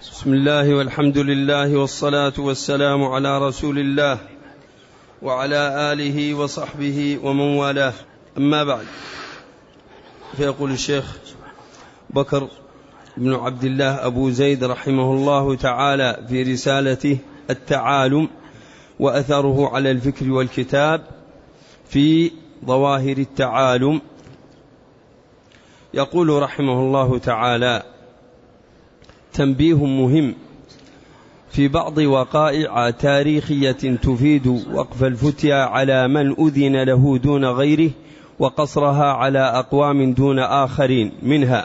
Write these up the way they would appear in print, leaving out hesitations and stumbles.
بسم الله والحمد لله والصلاة والسلام على رسول الله وعلى آله وصحبه ومن والاه، أما بعد، فيقول الشيخ بكر بن عبد الله أبو زيد رحمه الله تعالى في رسالته التعالم وأثره على الفكر والكتاب في ظواهر التعالم، يقول رحمه الله تعالى: تنبيه مهم في بعض وقائع تاريخية تفيد وقف الفتيا على من أذن له دون غيره وقصرها على أقوام دون آخرين. منها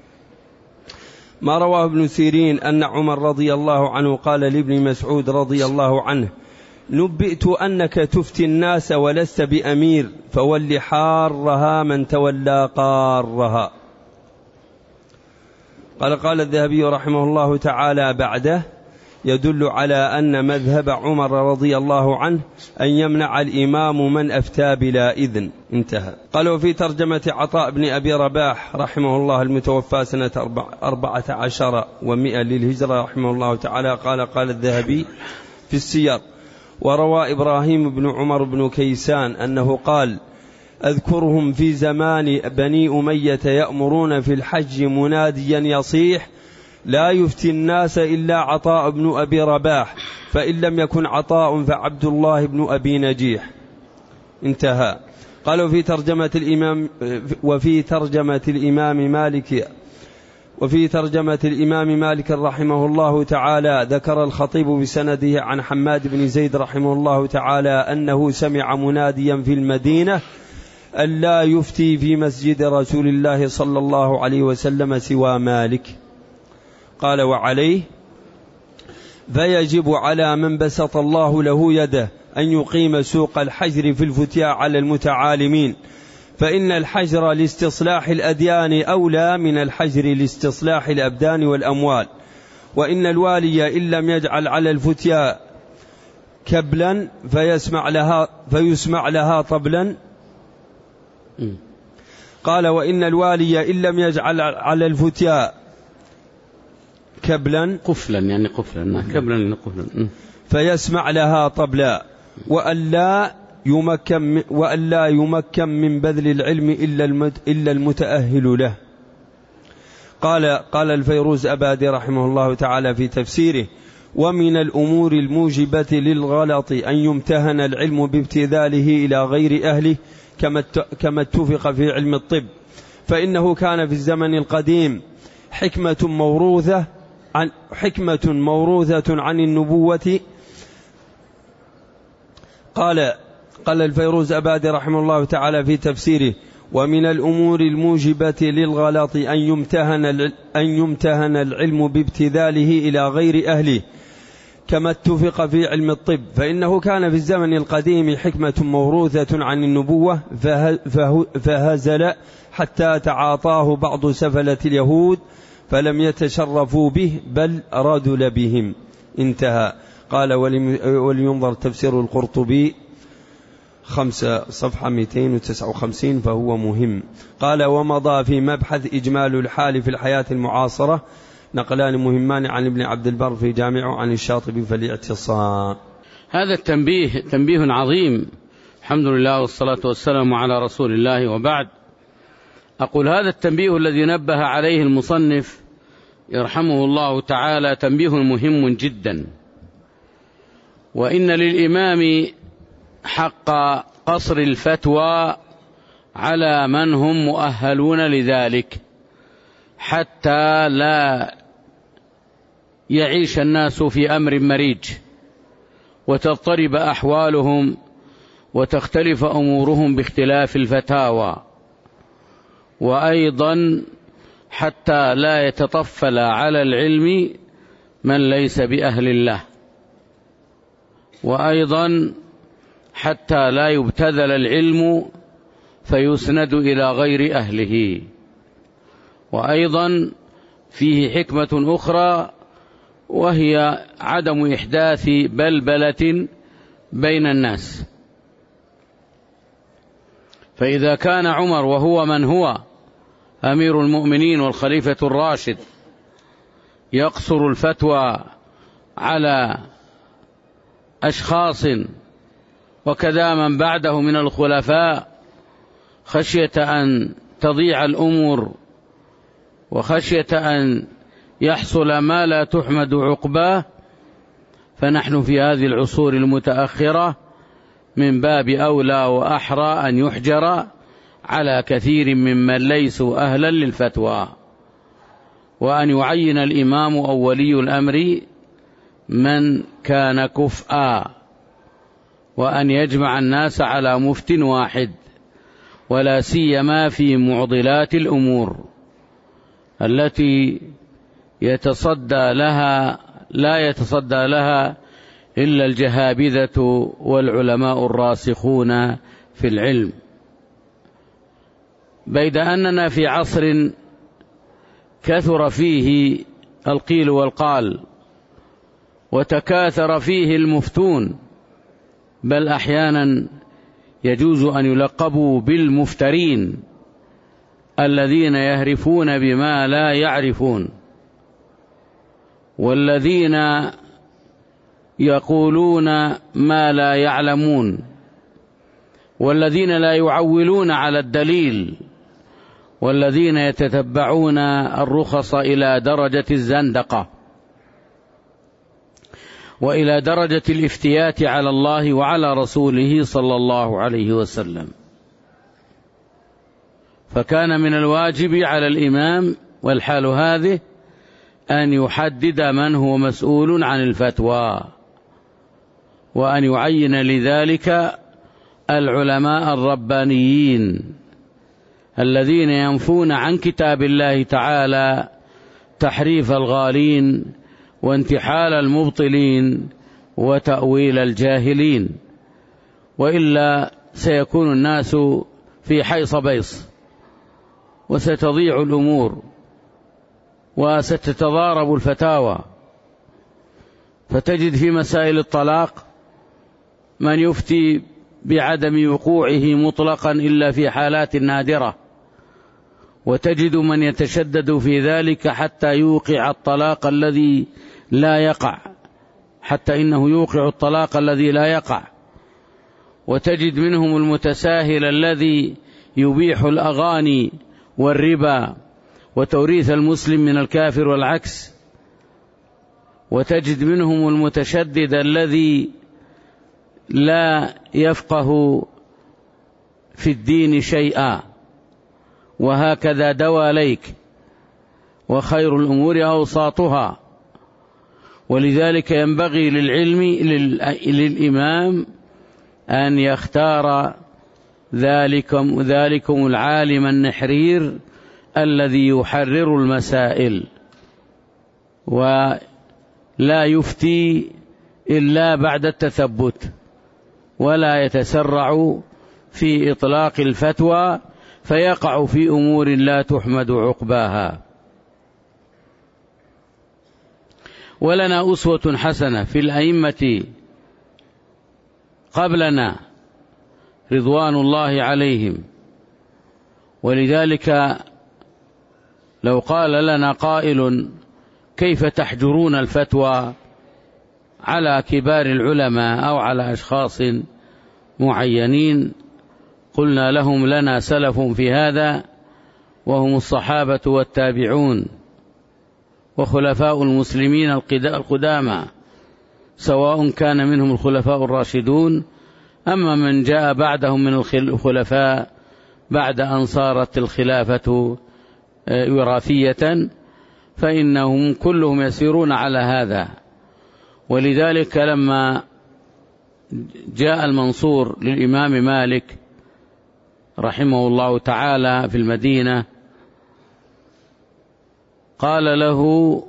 ما رواه ابن سيرين أن عمر رضي الله عنه قال لابن مسعود رضي الله عنه: نبئت أنك تفتي الناس ولست بأمير، فول حارها من تولى قارها. قال الذهبي رحمه الله تعالى بعده: يدل على أن مذهب عمر رضي الله عنه أن يمنع الإمام من أفتى بلا إذن. انتهى. قال: وفي ترجمة عطاء بن أبي رباح رحمه الله المتوفى سنة 14 و100 للهجرة رحمه الله تعالى قال الذهبي في السير: وروى إبراهيم بن عمر بن كيسان أنه قال: أذكرهم في زمان بني أمية يأمرون في الحج مناديا يصيح: لا يفتي الناس إلا عطاء بن أبي رباح، فإن لم يكن عطاء فعبد الله بن أبي نجيح. انتهى. قال: وفي ترجمة الإمام مالك رحمه الله تعالى ذكر الخطيب بسنده عن حماد بن زيد رحمه الله تعالى أنه سمع مناديا في المدينة ألا يفتي في مسجد رسول الله صلى الله عليه وسلم سوى مالك. قال: وعليه فيجب على من بسط الله له يده أن يقيم سوق الحجر في الفتيا على المتعالمين، فإن الحجر لاستصلاح الأديان أولى من الحجر لاستصلاح الأبدان والأموال، وإن الوالي إن لم يجعل على الفتيا كبلا فيسمع لها طبلا. قال: وإن الوالي إن لم يجعل على الفتيا كبلا قفلا، يعني قفلا، كبلا يعني قفلا، فيسمع لها طبلا، وألا يمكن من بذل العلم إلا المتأهل له. قال الفيروز أبادي رحمه الله تعالى في تفسيره: ومن الأمور الموجبة للغلط أن يمتهن العلم بابتذاله إلى غير أهله، كما اتفق في علم الطب، فإنه كان في الزمن القديم حكمة موروثة عن النبوة. قال الفيروز أبادي رحمه الله تعالى في تفسيره: ومن الأمور الموجبة للغلط أن يمتهن العلم بابتذاله إلى غير أهله، كما اتفق في علم الطب، فإنه كان في الزمن القديم حكمة موروثة عن النبوة فهزل حتى تعاطاه بعض سفلة اليهود فلم يتشرفوا به بل ردل بهم. انتهى. قال: ولينظر تفسير القرطبي 5 صفحة 259 فهو مهم. قال: ومضى في مبحث إجمال الحال في الحياة المعاصرة نقلان مهمان عن ابن عبد البر في جامعه عن الشاطبي فالاعتصام. هذا التنبيه تنبيه عظيم، الحمد لله والصلاة والسلام على رسول الله، وبعد. أقول: هذا التنبيه الذي نبه عليه المصنف يرحمه الله تعالى تنبيه مهم جدا، وإن للإمام حق قصر الفتوى على من هم مؤهلون لذلك، حتى لا يعيش الناس في أمر مريج وتضطرب أحوالهم وتختلف أمورهم باختلاف الفتاوى، وأيضا حتى لا يتطفل على العلم من ليس بأهل الله، وأيضا حتى لا يبتذل العلم فيسند إلى غير أهله. وأيضا فيه حكمة أخرى، وهي عدم إحداث بلبلة بين الناس. فإذا كان عمر وهو من هو أمير المؤمنين والخليفة الراشد يقصر الفتوى على أشخاص وكذا من بعده من الخلفاء خشية أن تضيع الأمور وخشية أن يحصل ما لا تحمد عقباه، فنحن في هذه العصور المتأخرة من باب أولى وأحرى أن يحجر على كثير ممن ليسوا أهلا للفتوى، وأن يعين الإمام أو ولي الأمر من كان كفءا، وأن يجمع الناس على مفت واحد، ولا سيما في معضلات الأمور التي لا يتصدى لها إلا الجهابذة والعلماء الراسخون في العلم. بيد أننا في عصر كثر فيه القيل والقال وتكاثر فيه المفتون، بل أحيانا يجوز أن يلقبوا بالمفترين الذين يهرفون بما لا يعرفون، والذين يقولون ما لا يعلمون، والذين لا يعولون على الدليل، والذين يتتبعون الرخص إلى درجة الزندقة وإلى درجة الافتيات على الله وعلى رسوله صلى الله عليه وسلم. فكان من الواجب على الإمام والحال هذه أن يحدد من هو مسؤول عن الفتوى، وأن يعين لذلك العلماء الربانيين الذين ينفون عن كتاب الله تعالى تحريف الغالين وانتحال المبطلين وتأويل الجاهلين، وإلا سيكون الناس في حيص بيص، وستضيع الأمور، وستتضارب الفتاوى. فتجد في مسائل الطلاق من يفتي بعدم وقوعه مطلقا إلا في حالات نادرة، وتجد من يتشدد في ذلك حتى يوقع الطلاق الذي لا يقع، حتى إنه يوقع الطلاق الذي لا يقع، وتجد منهم المتساهل الذي يبيح الأغاني والربا وتوريث المسلم من الكافر والعكس، وتجد منهم المتشدد الذي لا يفقه في الدين شيئا، وهكذا دواليك، وخير الأمور أوساطها. ولذلك ينبغي للإمام أن يختار ذلكم العالم النحرير الذي يحرر المسائل، ولا يفتي إلا بعد التثبت، ولا يتسرع في إطلاق الفتوى فيقع في أمور لا تحمد عقباها. ولنا أسوة حسنة في الأئمة قبلنا رضوان الله عليهم، ولذلك لو قال لنا قائل كيف تحجرون الفتوى على كبار العلماء أو على أشخاص معينين، قلنا لهم لنا سلف في هذا، وهم الصحابة والتابعون وخلفاء المسلمين القدامى، سواء كان منهم الخلفاء الراشدون أما من جاء بعدهم من الخلفاء بعد أن صارت الخلافة وراثية، فإنهم كلهم يسيرون على هذا. ولذلك لما جاء المنصور للإمام مالك رحمه الله تعالى في المدينة، قال له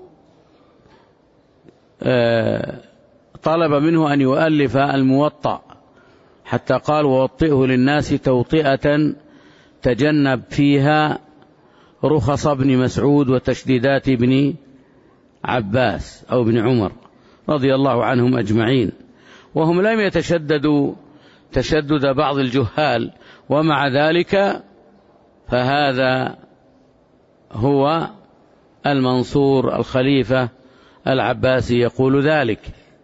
طلب منه أن يؤلف الموطأ، حتى قال ووطئه للناس توطئة تجنب فيها رخص ابن مسعود وتشديدات ابن عباس أو ابن عمر رضي الله عنهم أجمعين، وهم لم يتشددوا تشدد بعض الجهال، ومع ذلك فهذا هو المنصور الخليفة العباسي يقول ذلك،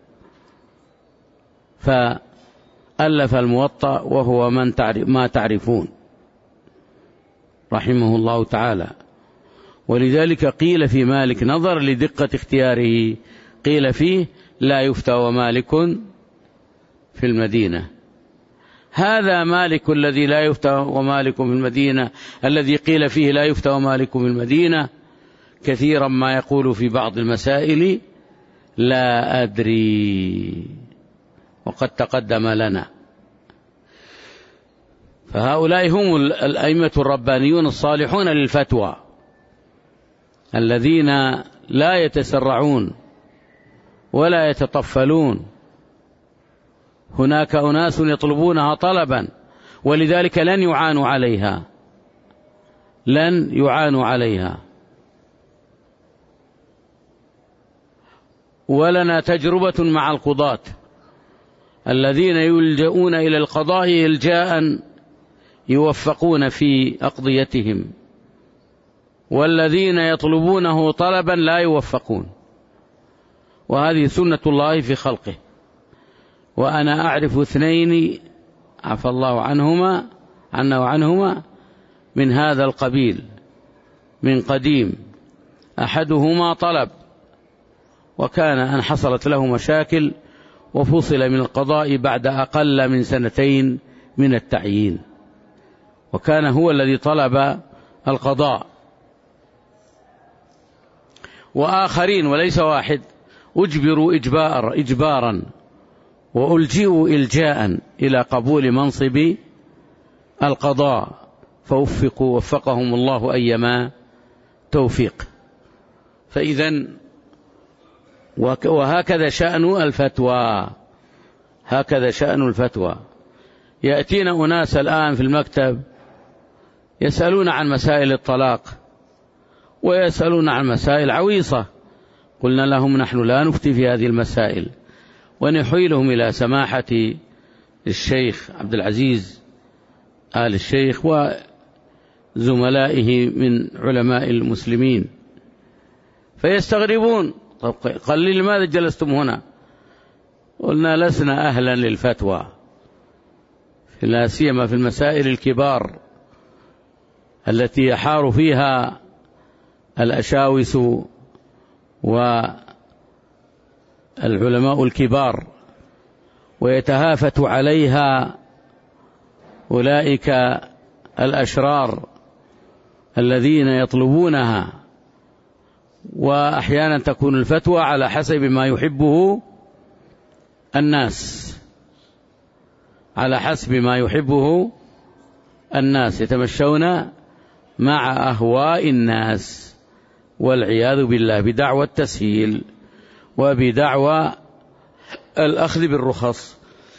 فألف الموطأ وهو ما تعرفون رحمه الله تعالى. ولذلك قيل في مالك نظر لدقة اختياره، قيل فيه لا يفتى ومالك في المدينة. هذا مالك الذي لا يفتى ومالك في المدينة، الذي قيل فيه لا يفتى ومالك في المدينة، كثيرا ما يقول في بعض المسائل لا أدري، وقد تقدم لنا. فهؤلاء هم الأئمة الربانيون الصالحون للفتوى، الذين لا يتسرعون ولا يتطفلون. هناك أناس يطلبونها طلبا، ولذلك لن يعانوا عليها. ولنا تجربة مع القضاة الذين يلجؤون إلى القضاء إلجاء يوفقون في أقضيتهم، والذين يطلبونه طلبا لا يوفقون، وهذه سنة الله في خلقه. وأنا أعرف اثنين عفى الله عنا وعنهما من هذا القبيل من قديم. أحدهما طلب، وكان أن حصلت له مشاكل وفصل من القضاء بعد أقل من 2 من التعيين، وكان هو الذي طلب القضاء. وآخرين وليس واحد أجبروا إجبارا وألجئوا إلجاء إلى قبول منصب القضاء، وفقهم الله أيما توفيق. فإذن وهكذا شأن الفتوى. يأتينا أناس الآن في المكتب يسألون عن مسائل الطلاق، ويسألون عن مسائل عويصة. قلنا لهم نحن لا نفتي في هذه المسائل، ونحيلهم إلى سماحة الشيخ عبد العزيز آل الشيخ وزملائه من علماء المسلمين، فيستغربون. طب قال لي لماذا جلستم هنا؟ قلنا لسنا أهلا للفتوى، لا سيما في المسائل الكبار التي يحار فيها الأشاوس والعلماء الكبار، ويتهافت عليها أولئك الأشرار الذين يطلبونها. وأحيانا تكون الفتوى على حسب ما يحبه الناس، يتمشون مع أهواء الناس، والعياذ بالله، بدعوى التسهيل وبدعوى الأخذ بالرخص.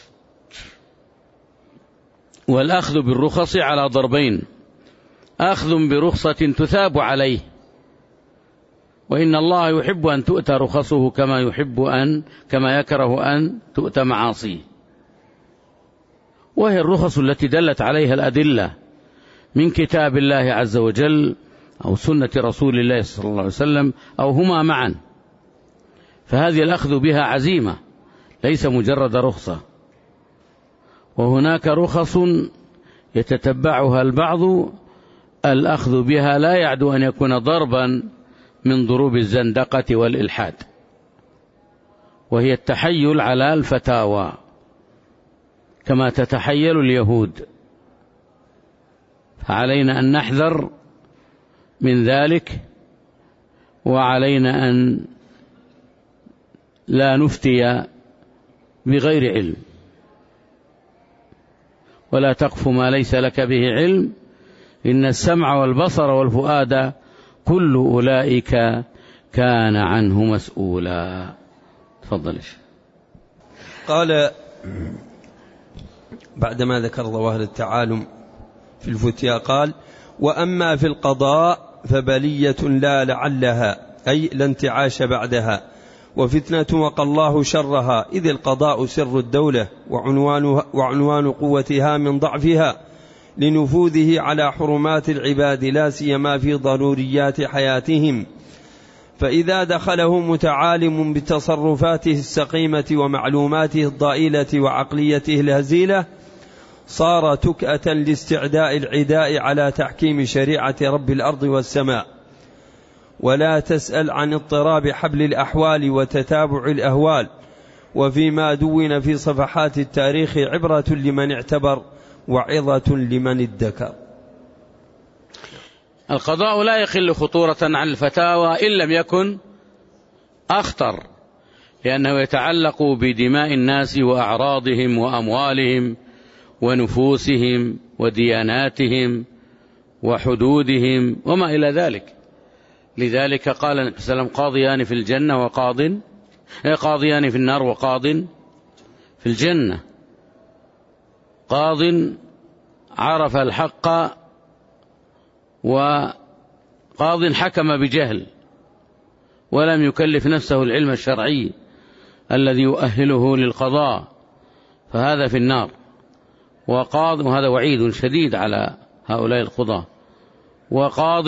والأخذ بالرخص على ضربين: أخذ برخصة تثاب عليه، وإن الله يحب أن تؤتى رخصه كما يكره أن تؤتى معاصيه. وهي الرخص التي دلت عليها الأدلة من كتاب الله عز وجل أو سنة رسول الله صلى الله عليه وسلم أو هما معا، فهذه الأخذ بها عزيمة ليس مجرد رخصة. وهناك رخص يتتبعها البعض الأخذ بها لا يعدو أن يكون ضربا من ضروب الزندقة والإلحاد، وهي التحيل على الفتاوى كما تتحيل اليهود. فعلينا أن نحذر من ذلك، وعلينا أن لا نفتي بغير علم. ولا تقف ما ليس لك به علم، إن السمع والبصر والفؤاد كل أولئك كان عنه مسؤولا. تفضل. قال بعدما ذكر ظواهر التعالم في الفتيا قال: وأما في القضاء فبلية لا لعلها، أي لا انتعاش بعدها، وفتنة وقى الله شرها، إذ القضاء سر الدولة وعنوان قوتها من ضعفها لنفوذه على حرمات العباد، لا سيما في ضروريات حياتهم. فإذا دخله متعالم بتصرفاته السقيمة ومعلوماته الضئيلة وعقليته الهزيلة صار تكأة لاستعداء العداء على تحكيم شريعة رب الأرض والسماء. ولا تسأل عن اضطراب حبل الأحوال وتتابع الأهوال، وفيما دون في صفحات التاريخ عبرة لمن اعتبر وعظة لمن ادكر. القضاء لا يخل خطورة عن الفتاوى إن لم يكن أخطر، لأنه يتعلق بدماء الناس وأعراضهم وأموالهم ونفوسهم ودياناتهم وحدودهم وما إلى ذلك. لذلك قال النبي صلى الله عليه وسلم: قاضيان في الجنة قاضيان في النار وقاض في الجنة. قاض عرف الحق، وقاض حكم بجهل ولم يكلف نفسه العلم الشرعي الذي يؤهله للقضاء، فهذا في النار. وقاض، وهذا وعيد شديد على هؤلاء القضاة. وقاض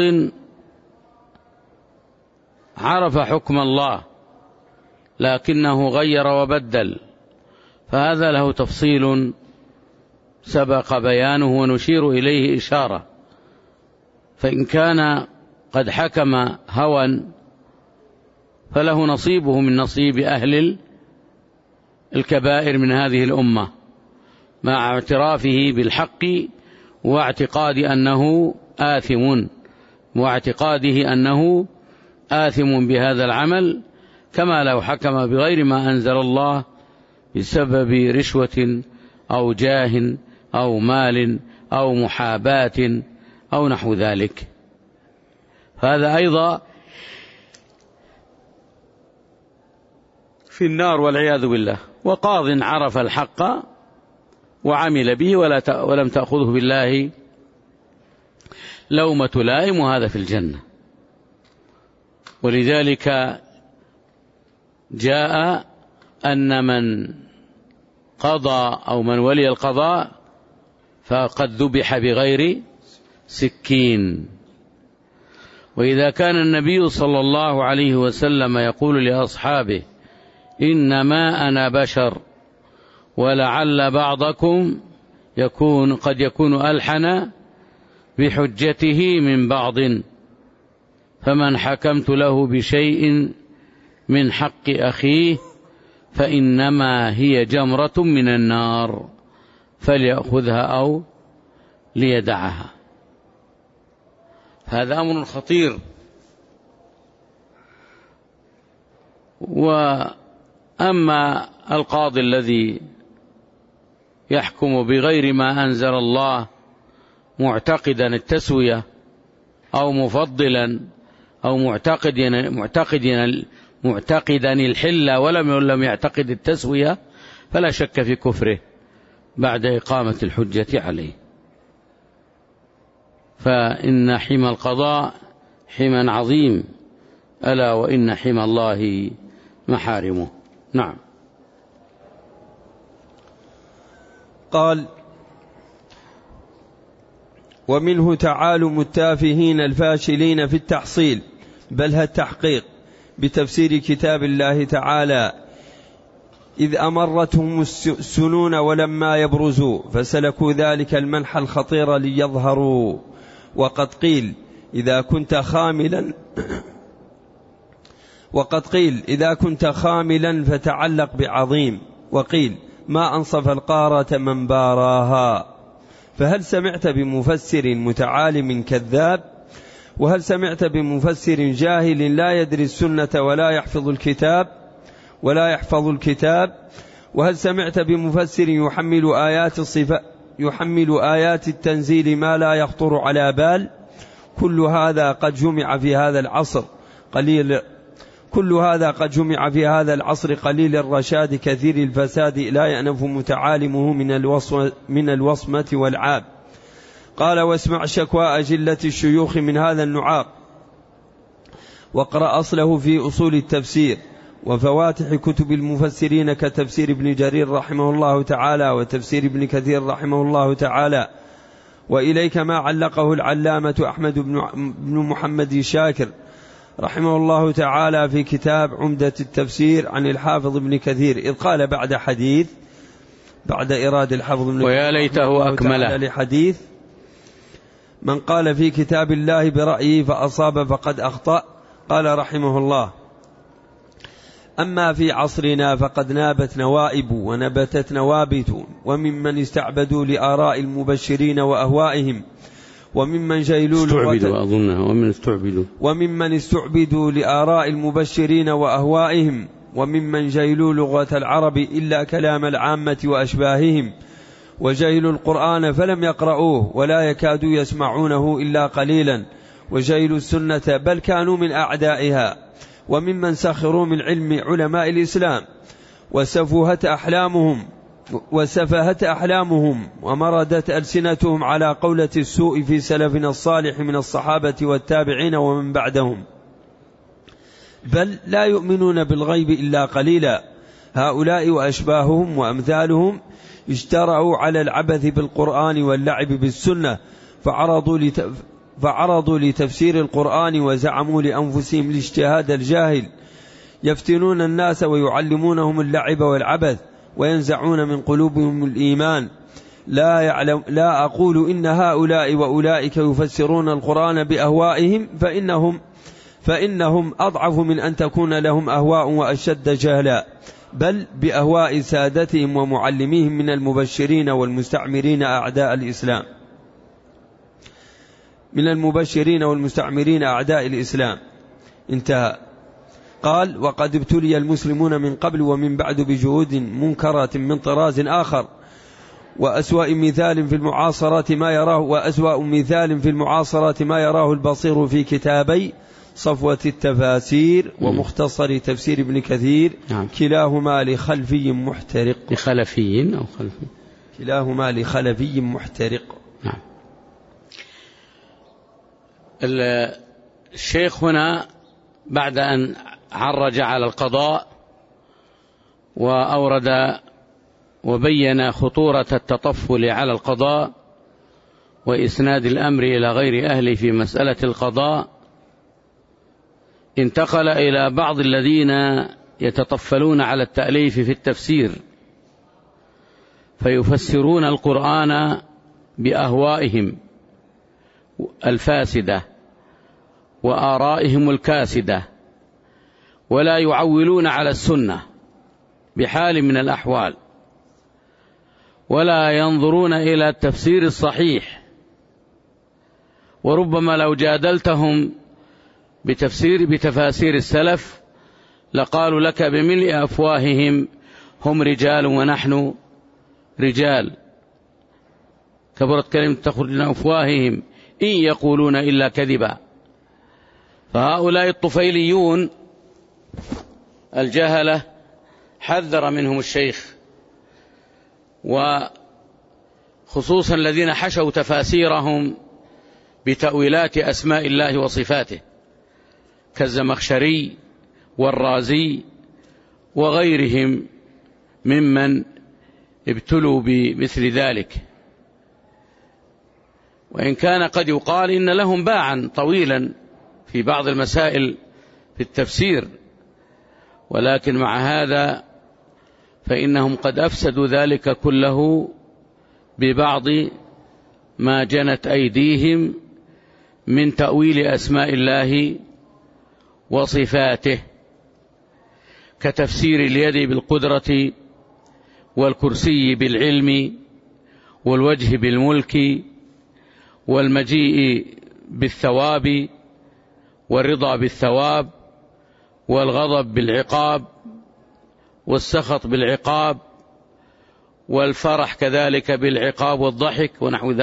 عرف حكم الله لكنه غير وبدل، فهذا له تفصيل سبق بيانه ونشير إليه إشارة. فإن كان قد حكم هوى فله نصيبه من نصيب أهل الكبائر من هذه الأمة، مع اعترافه بالحق واعتقاده أنه آثم بهذا العمل، كما لو حكم بغير ما أنزل الله بسبب رشوة أو جاه أو مال أو محاباة أو نحو ذلك. فهذا أيضا في النار والعياذ بالله. وقاض عرف الحق وعمل به ولم تأخذه بالله لومة لائم، وهذا في الجنة. ولذلك جاء أن من قضى أو من ولي القضاء فقد ذبح بغير سكين. وإذا كان النبي صلى الله عليه وسلم يقول لأصحابه: إنما أنا بشر ولعل بعضكم قد يكون ألحن بحجته من بعض، فمن حكمت له بشيء من حق أخيه فإنما هي جمرة من النار فليأخذها أو ليدعها. هذا أمر خطير. وأما القاضي الذي يحكم بغير ما أنزل الله معتقدا التسوية أو مفضلا أو معتقدا الحل ولم يعتقد التسوية، فلا شك في كفره بعد إقامة الحجة عليه. فإن حمى القضاء حمى عظيم، ألا وإن حمى الله محارمه. نعم. قال: ومنه تعالم التافهين الفاشلين في التحصيل بل التحقيق بتفسير كتاب الله تعالى، إذ أمرتهم السنون ولما يبرزوا فسلكوا ذلك المنح الخطير ليظهروا. وقد قيل: إذا كنت خاملا فتعلق بعظيم. وقيل: ما أنصف القارة من باراها. فهل سمعت بمفسر متعالم كذاب؟ وهل سمعت بمفسر جاهل لا يدري السنة ولا يحفظ الكتاب؟ وهل سمعت بمفسر يحمل آيات التنزيل ما لا يخطر على بال؟ كل هذا قد جمع في هذا العصر قليل الرشاد كثير الفساد، لا يأنف متعالمه من الوصمة والعاب. قال: واسمع شكوى أجلة الشيوخ من هذا النعاق، واقرأ أصله في أصول التفسير وفواتح كتب المفسرين كتفسير ابن جرير رحمه الله تعالى وتفسير ابن كثير رحمه الله تعالى. وإليك ما علقه العلامة أحمد بن محمد شاكر رحمه الله تعالى في كتاب عمدة التفسير عن الحافظ ابن كثير، إذ قال بعد حديث، بعد إرادة الحافظ ابن كثير ويا ليته أكمله لحديث: من قال في كتاب الله برأيه فأصاب فقد أخطأ. قال رحمه الله: أما في عصرنا فقد نابت نوائب ونبتت نوابت، وممن استعبدوا لآراء المبشرين وأهوائهم، وممن استعبدوا لآراء المبشرين وأهوائهم، وممن جيلوا لغة العرب إلا كلام العامة وأشباههم، وجيلوا القرآن فلم يقرؤوه ولا يكادوا يسمعونه إلا قليلا، وجيلوا السنة بل كانوا من أعدائها، وممن سخروا من علم علماء الإسلام وسفهت أحلامهم ومردت ألسنتهم على قولة السوء في سلفنا الصالح من الصحابة والتابعين ومن بعدهم، بل لا يؤمنون بالغيب إلا قليلا. هؤلاء وأشباههم وأمثالهم اجترأوا على العبث بالقرآن واللعب بالسنة، فعرضوا لتفسير القرآن وزعموا لأنفسهم الاجتهاد الجاهل، يفتنون الناس ويعلمونهم اللعب والعبث، وينزعون من قلوبهم الإيمان. لا أقول إن هؤلاء وأولئك يفسرون القرآن بأهوائهم، فإنهم أضعف من أن تكون لهم أهواء وأشد جهلا، بل بأهواء سادتهم ومعلميهم من المبشرين والمستعمرين أعداء الإسلام، انتهى. قال: وقد ابتلي المسلمون من قبل ومن بعد بجهود منكرة من طراز آخر، وأسوأ مثال في المعاصرة ما يراه البصير في كتابي صفوة التفاسير ومختصر تفسير ابن كثير، كلاهما لخلفي محترق. كلاهما لخلفي محترق. الشيخ هنا بعد أن عرج على القضاء وأورد وبين خطورة التطفل على القضاء وإسناد الأمر إلى غير أهله في مسألة القضاء، انتقل إلى بعض الذين يتطفلون على التأليف في التفسير، فيفسرون القرآن بأهوائهم الفاسدة وآرائهم الكاسدة، ولا يعولون على السنة بحال من الأحوال، ولا ينظرون إلى التفسير الصحيح. وربما لو جادلتهم بتفاسير السلف لقالوا لك بملء أفواههم: هم رجال ونحن رجال، كبرت كلمة تخرج من أفواههم إن يقولون إلا كذبا. فهؤلاء الطفيليون الجهلة حذر منهم الشيخ، وخصوصا الذين حشوا تفاسيرهم بتأويلات أسماء الله وصفاته كالزمخشري والرازي وغيرهم ممن ابتلوا بمثل ذلك. وإن كان قد يقال إن لهم باعا طويلا في بعض المسائل في التفسير، ولكن مع هذا فإنهم قد أفسدوا ذلك كله ببعض ما جنت أيديهم من تأويل أسماء الله وصفاته، كتفسير اليد بالقدرة، والكرسي بالعلم، والوجه بالملك، والمجيء بالثواب، والرضا بالثواب، والغضب بالعقاب، والسخط بالعقاب، والفرح كذلك بالعقاب، والضحك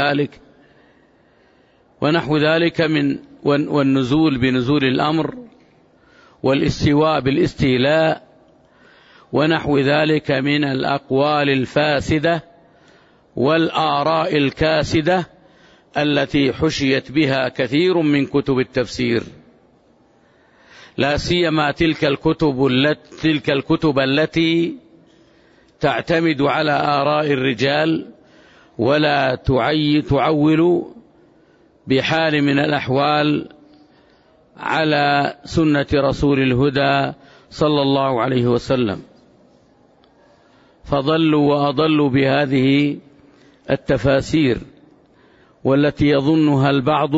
ونحو ذلك والنزول بنزول الأمر، والاستواء بالاستيلاء، ونحو ذلك من الأقوال الفاسدة والآراء الكاسدة التي حشيت بها كثير من كتب التفسير، لا سيما تلك الكتب التي تعتمد على آراء الرجال ولا تعول بحال من الأحوال على سنة رسول الهدى صلى الله عليه وسلم، فضلوا وأضلوا بهذه التفاسير، والتي يظنها البعض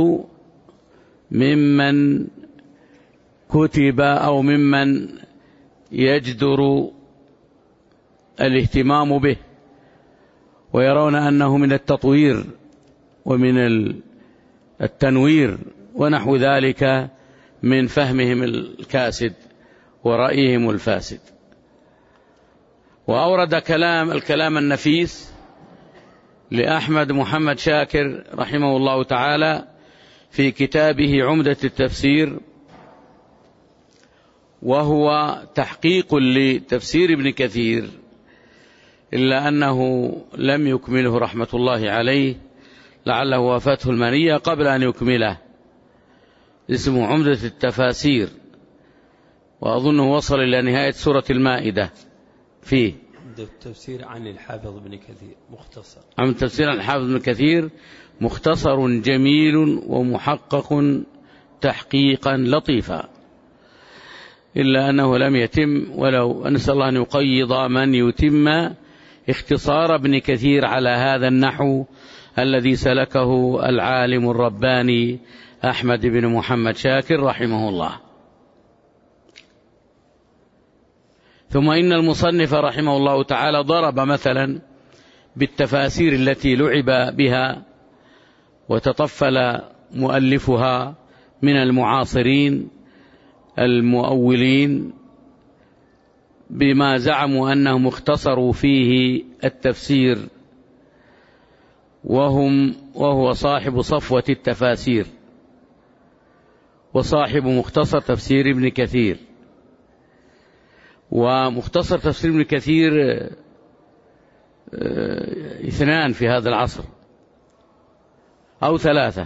ممن كتب أو ممن يجدر الاهتمام به، ويرون أنه من التطوير ومن التنوير ونحو ذلك من فهمهم الكاسد ورأيهم الفاسد. وأورد الكلام النفيس لأحمد محمد شاكر رحمه الله تعالى في كتابه عمدة التفسير، وهو تحقيق لتفسير ابن كثير، إلا أنه لم يكمله رحمة الله عليه، لعله وفاته المنية قبل أن يكمله. اسمه عمدة التفاسير، وأظنه وصل إلى نهاية سورة المائدة فيه. عمدة التفسير عن الحافظ ابن كثير مختصر. عمدة التفسير عن الحافظ ابن كثير مختصر جميل ومحقق تحقيقا لطيفا، إلا أنه لم يتم، ولو نسأل الله أن يقيض من يتم اختصار ابن كثير على هذا النحو الذي سلكه العالم الرباني أحمد بن محمد شاكر رحمه الله. ثم إن المصنف رحمه الله تعالى ضرب مثلا بالتفاسير التي لعب بها وتطفل مؤلفها من المعاصرين المؤولين بما زعموا أنهم اختصروا فيه التفسير، وهو صاحب صفوة التفاسير وصاحب مختصر تفسير ابن كثير. ومختصر تفسير ابن كثير اثنان في هذا العصر أو ثلاثة.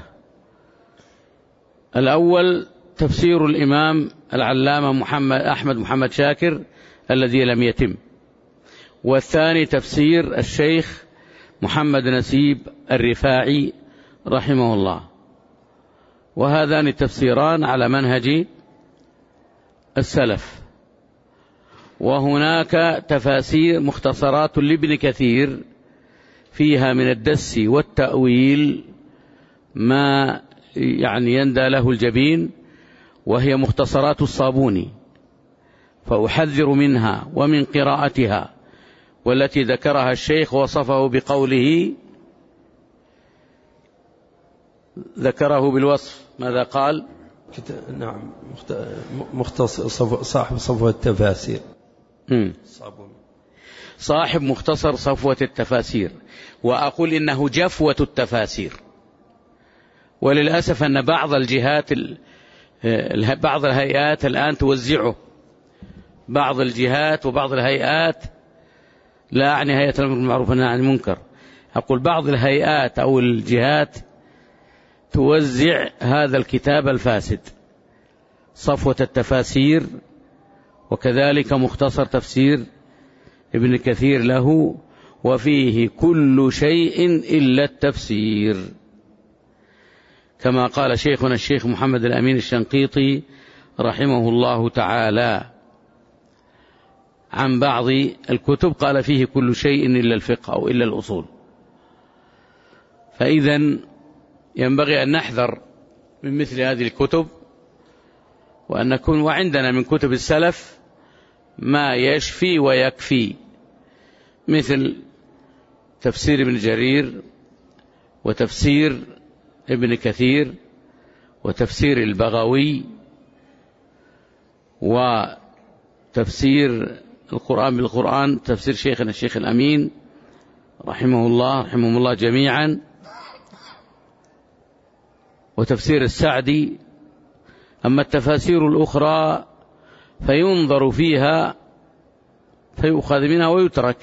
الأول تفسير الإمام العلامة أحمد محمد شاكر الذي لم يتم، والثاني تفسير الشيخ محمد نسيب الرفاعي رحمه الله، وهذان التفسيران على منهج السلف. وهناك تفاسير مختصرات لابن كثير فيها من الدس والتأويل ما يندى له الجبين، وهي مختصرات الصابوني، فأحذر منها ومن قراءتها، والتي ذكرها الشيخ وصفه بقوله، ذكره بالوصف، ماذا قال؟ نعم، مختصر صاحب صفوة التفاسير، صاحب مختصر صفوة التفاسير، وأقول إنه جفوة التفاسير. وللأسف أن بعض الجهات بعض الهيئات الآن توزعه، بعض الجهات وبعض الهيئات، لا أعني هيئة الأمر بالمعروف والنهي عن المنكر، أقول بعض الهيئات أو الجهات توزع هذا الكتاب الفاسد، صفوة التفاسير، وكذلك مختصر تفسير ابن كثير له، وفيه كل شيء إلا التفسير، كما قال شيخنا الشيخ محمد الأمين الشنقيطي رحمه الله تعالى عن بعض الكتب، قال فيه كل شيء إلا الفقه أو إلا الأصول. فإذا ينبغي أن نحذر من مثل هذه الكتب، وأن نكون وعندنا من كتب السلف ما يشفي ويكفي، مثل تفسير ابن جرير، وتفسير ابن كثير، وتفسير البغوي، وتفسير القرآن بالقرآن، تفسير شيخنا الشيخ الأمين رحمهم الله جميعا، وتفسير السعدي. أما التفاسير الأخرى فينظر فيها فيؤخذ منها ويترك،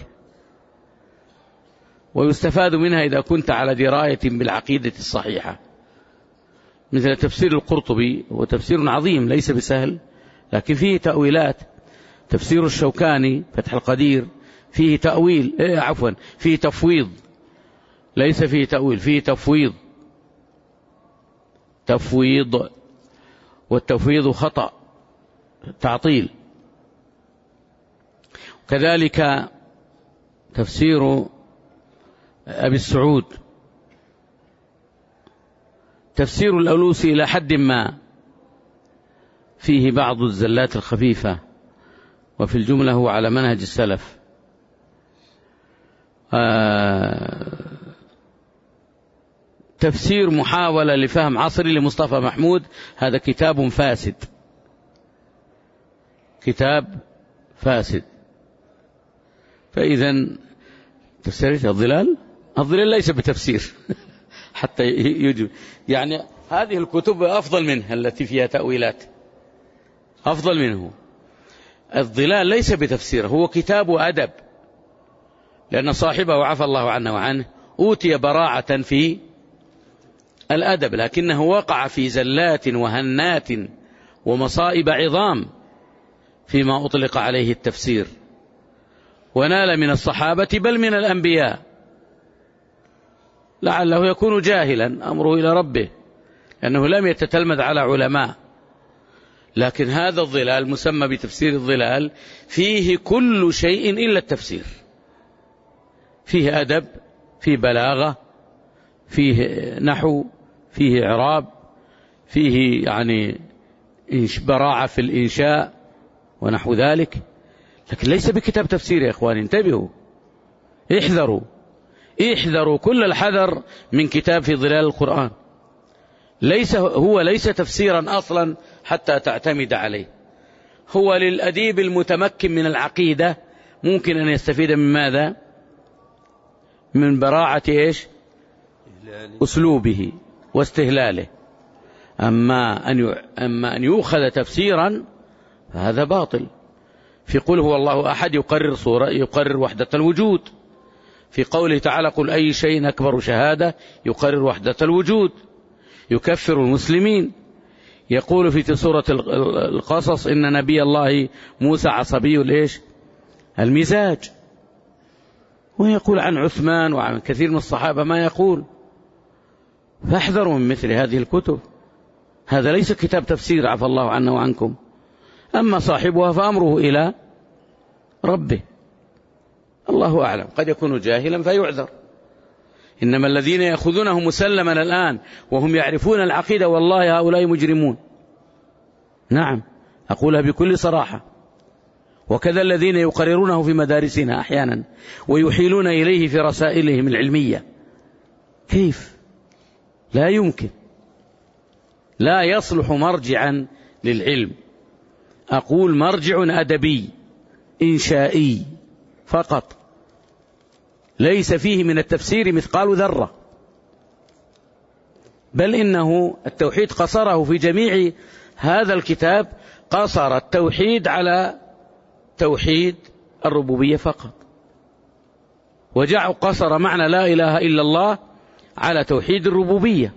ويستفاد منها إذا كنت على دراية بالعقيدة الصحيحة، مثل تفسير القرطبي، هو تفسير عظيم ليس بسهل، لكن فيه تأويلات. تفسير الشوكاني فتح القدير فيه تأويل، فيه تفويض، ليس فيه تأويل، فيه تفويض. والتفويض خطأ تعطيل. كذلك تفسير أبي السعود، تفسير الألوسي إلى حد ما فيه بعض الزلات الخفيفة، وفي الجملة هو على منهج السلف. تفسير محاولة لفهم عصري لمصطفى محمود، هذا كتاب فاسد، كتاب فاسد. فإذا تفسير الظلال، الظلال ليس بتفسير حتى يجب، يعني هذه الكتب أفضل منها التي فيها تأويلات، أفضل منه. الظلال ليس بتفسير، هو كتاب أدب، لأن صاحبه عفى الله عنه وعنه أوتي براعة في الأدب، لكنه وقع في زلات وهنات ومصائب عظام فيما أطلق عليه التفسير، ونال من الصحابة بل من الأنبياء. لعله يكون جاهلا، أمره إلى ربه، لأنه لم يتتلمذ على علماء. لكن هذا الظلال مسمى بتفسير الظلال فيه كل شيء إلا التفسير، فيه أدب، فيه بلاغة، فيه نحو، فيه إعراب، فيه يعني براعة في الإنشاء ونحو ذلك، لكن ليس بكتاب تفسير. يا إخواني انتبهوا، احذروا كل الحذر من كتاب في ظلال القرآن. هو ليس تفسيرا أصلا حتى تعتمد عليه، هو للأديب المتمكن من العقيدة ممكن أن يستفيد من ماذا؟ من براعة أسلوبه واستهلاله. أما أن يؤخذ تفسيرا فهذا باطل. في قل هو الله أحد يقرر صورة، يقرر وحدة الوجود. في قوله تعالى قل أي شيء أكبر شهادة، يقرر وحدة الوجود، يكفر المسلمين. يقول في سورة القصص إن نبي الله موسى عصبي المزاج، ويقول عن عثمان وعن كثير من الصحابة ما يقول. فاحذروا من مثل هذه الكتب، هذا ليس كتاب تفسير عفى الله عنا وعنكم. أما صاحبها فأمره إلى ربه، الله أعلم، قد يكون جاهلا فيعذر. إنما الذين يأخذونه مسلما الآن وهم يعرفون العقيدة والله هؤلاء مجرمون، نعم أقولها بكل صراحة. وكذا الذين يقررونه في مدارسنا أحيانا ويحيلون إليه في رسائلهم العلمية، كيف؟ لا يمكن، لا يصلح مرجعا للعلم. أقول مرجع أدبي إنشائي فقط، ليس فيه من التفسير مثقال ذرة. بل إنه التوحيد قصره في جميع هذا الكتاب، قصر التوحيد على توحيد الربوبية فقط، قصر معنى لا إله إلا الله على توحيد الربوبية.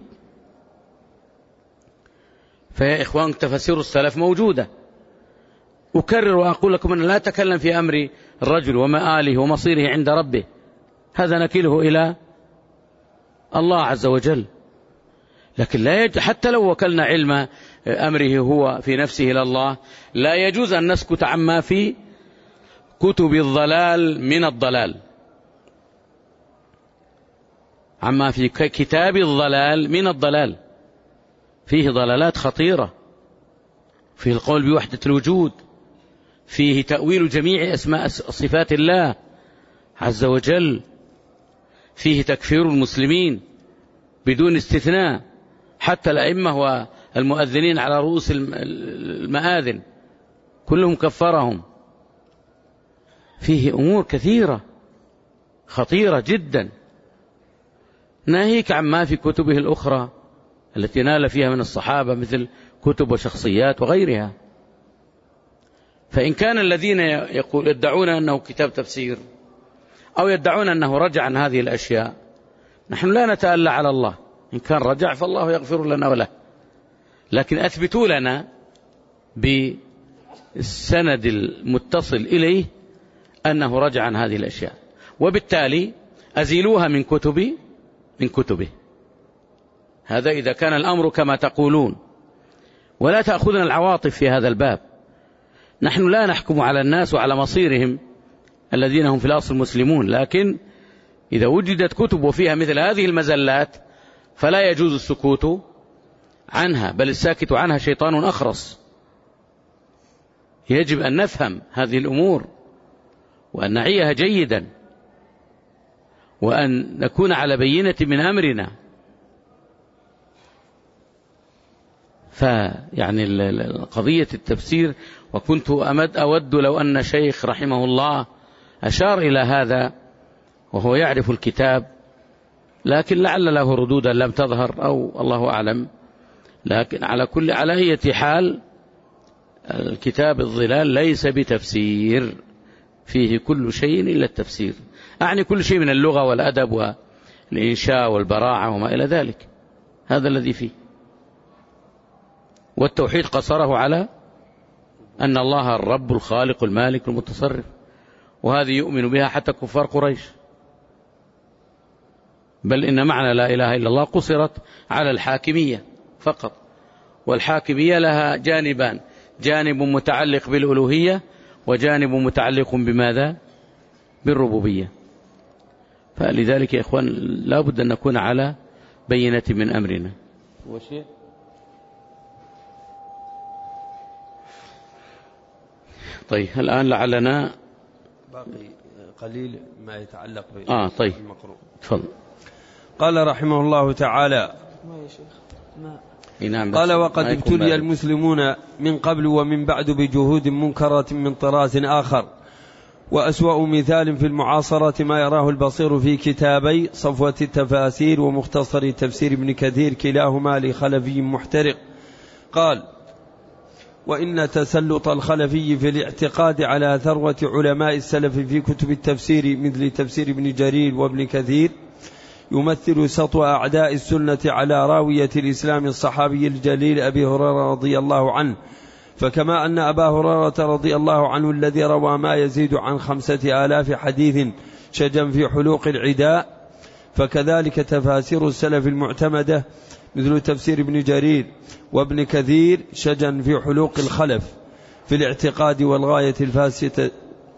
فيا إخوان تفسير السلف موجودة. أكرر وأقول لكم أن لا أتكلم في أمر الرجل ومآله ومصيره عند ربه، هذا نكله إلى الله عز وجل. لكن لا حتى لو وكلنا علم أمره هو في نفسه إلى الله، لا يجوز أن نسكت عما في كتب الضلال من الضلال، عما في كتاب الضلال من الضلال. فيه ضلالات خطيرة، فيه القول بوحدة الوجود، فيه تأويل جميع أسماء صفات الله عز وجل، فيه تكفير المسلمين بدون استثناء، حتى الأئمة والمؤذنين على رؤوس المآذن كلهم كفرهم. فيه أمور كثيرة خطيرة جدا، ناهيك عما في كتبه الأخرى التي نال فيها من الصحابة مثل كتب وشخصيات وغيرها. فإن كان الذين يدعون أنه كتاب تفسير أو يدعون أنه رجع عن هذه الأشياء، نحن لا نتألى على الله، إن كان رجع فالله يغفر لنا وله، لكن أثبتوا لنا بالسند المتصل إليه أنه رجع عن هذه الأشياء، وبالتالي أزيلوها من كتبه. هذا إذا كان الأمر كما تقولون. ولا تأخذنا العواطف في هذا الباب. نحن لا نحكم على الناس وعلى مصيرهم الذين هم في الأصل مسلمون، لكن إذا وجدت كتب وفيها مثل هذه المزلات فلا يجوز السكوت عنها، بل الساكت عنها شيطان أخرس. يجب أن نفهم هذه الأمور وأن نعيها جيدا وأن نكون على بينة من أمرنا. فيعني قضية التفسير، وكنت أود لو أن شيخ رحمه الله أشار إلى هذا وهو يعرف الكتاب، لكن لعل له ردودا لم تظهر أو الله أعلم. لكن على أي حال الكتاب الظلال ليس بتفسير، فيه كل شيء إلا التفسير، أعني كل شيء من اللغة والأدب والإنشاء والبراعة وما إلى ذلك، هذا الذي فيه. والتوحيد قصره على أن الله الرب الخالق المالك المتصرف، وهذه يؤمن بها حتى كفار قريش. بل إن معنى لا إله إلا الله قصرت على الحاكمية فقط، والحاكمية لها جانبان، جانب متعلق بالألوهية وجانب متعلق بماذا؟ بالربوبية. فلذلك يا إخوان لا بد أن نكون على بينة من أمرنا. طيب الآن لعلنا باقي قليل ما يتعلق طيب بالمقروء. تفضل. قال رحمه الله تعالى: قال: وقد ابتلي المسلمون من قبل ومن بعد بجهود منكرة من طراز آخر، وأسوأ مثال في المعاصرة ما يراه البصير في كتابي صفوة التفاسير ومختصر تفسير ابن كثير، كلاهما لخلفي محترق. قال: وإن تسلط الخلفي في الاعتقاد على ثروة علماء السلف في كتب التفسير مثل تفسير ابن جرير وابن كثير يمثل سطو أعداء السنة على راوية الإسلام الصحابي الجليل أبي هريرة رضي الله عنه. فكما أن أبا هريرة رضي الله عنه الذي روى ما يزيد عن 5000 حديث شجا في حلوق العداء، فكذلك تفاسير السلف المعتمدة مثل تفسير ابن جرير وابن كثير شجا في حلوق الخلف في الاعتقاد والغاية الفاسدة